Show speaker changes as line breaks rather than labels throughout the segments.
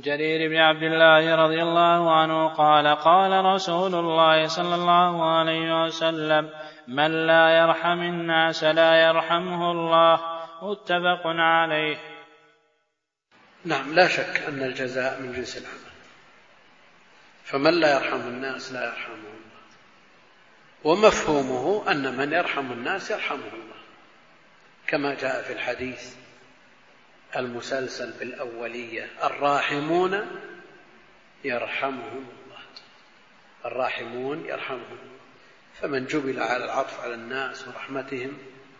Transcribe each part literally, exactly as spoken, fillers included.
جرير بن عبد الله رضي الله عنه قال قال رسول الله صلى الله عليه وسلم: من لا يرحم الناس لا يرحمه الله. متفق عليه.
نعم، لا شك أن الجزاء من جنس العمل، فمن لا يرحم الناس لا يرحمه الله، ومفهومه أن من يرحم الناس يرحمه الله، كما جاء في الحديث المسلسل بالأولية: الراحمون يرحمهم الله، الراحمون يرحمهم الله. فمن جبل على العطف على الناس ورحمتهم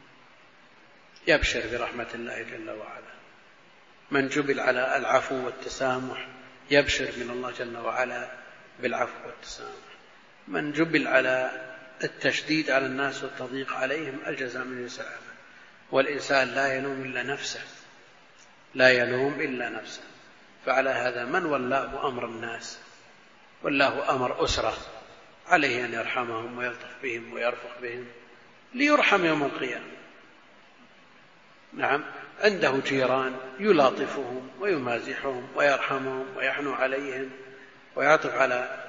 يبشر برحمة الله جل وعلا، من جبل على العفو والتسامح يبشر من الله جل وعلا بالعفو والتسامح، من جبل على التشديد على الناس والتضييق عليهم الجزاء من جنس العمل. والإنسان لا يلوم إلا نفسه، لا يلوم إلا نفسه. فعلى هذا من ولاه أمر الناس، ولاه أمر أسرة، عليه أن يرحمهم ويلطف بهم ويرفق بهم ليرحم يوم القيامة. نعم، عنده جيران يلاطفهم ويمازحهم ويرحمهم ويحنو عليهم ويعطف على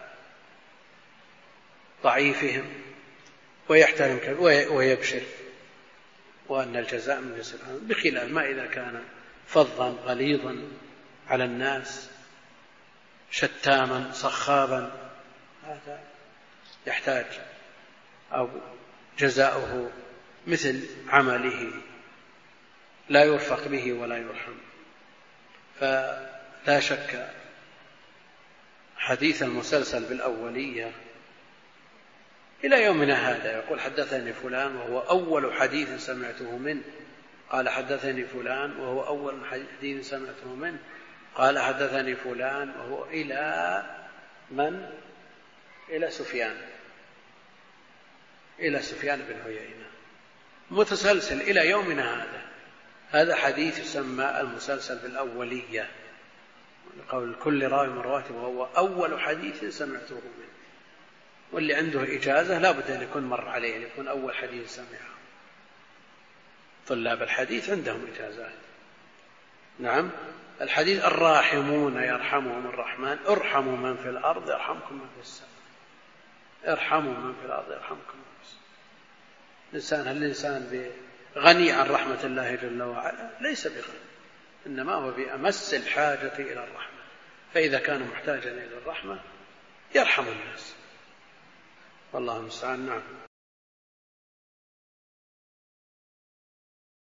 ضعيفهم ويحترم ويبشر، وأن الجزاء من جنس العمل، بخلاف ما إذا كان فظا غليظا على الناس شتاما صخابا، هذا يحتاج أو جزاؤه مثل عمله لا يرفق به ولا يرحم. فلا شك حديث المسلسل بالأولية إلى يومنا هذا يقول: حدثني فلان وهو أول حديث سمعته منه، قال حدثني فلان وهو أول حديث سمعته منه، قال حدثني فلان وهو إلى من؟ إلى سفيان، إلى سفيان بن عيينة، متسلسل إلى يومنا هذا. هذا حديث يسمى المسلسل بالأولية، قول كل راوي من رواته وهو أول حديث سمعته منه. واللي عنده إجازة لا بد أن يكون مر عليه، أن يكون أول حديث سمعه. طلاب الحديث عندهم إجازات. نعم، الحديث: الراحمون يرحمهم الرحمن، ارحموا من في الأرض يرحمكم من في السماء، ارحموا من في الأرض يرحمكم من في السماء. الإنسان هل الإنسان غني عن رحمة الله جل وعلا؟ ليس بغني، إنما هو بأمس الحاجة إلى الرحمة، فإذا كان محتاجا إلى الرحمة يرحم الناس، والله المستعان. نعم.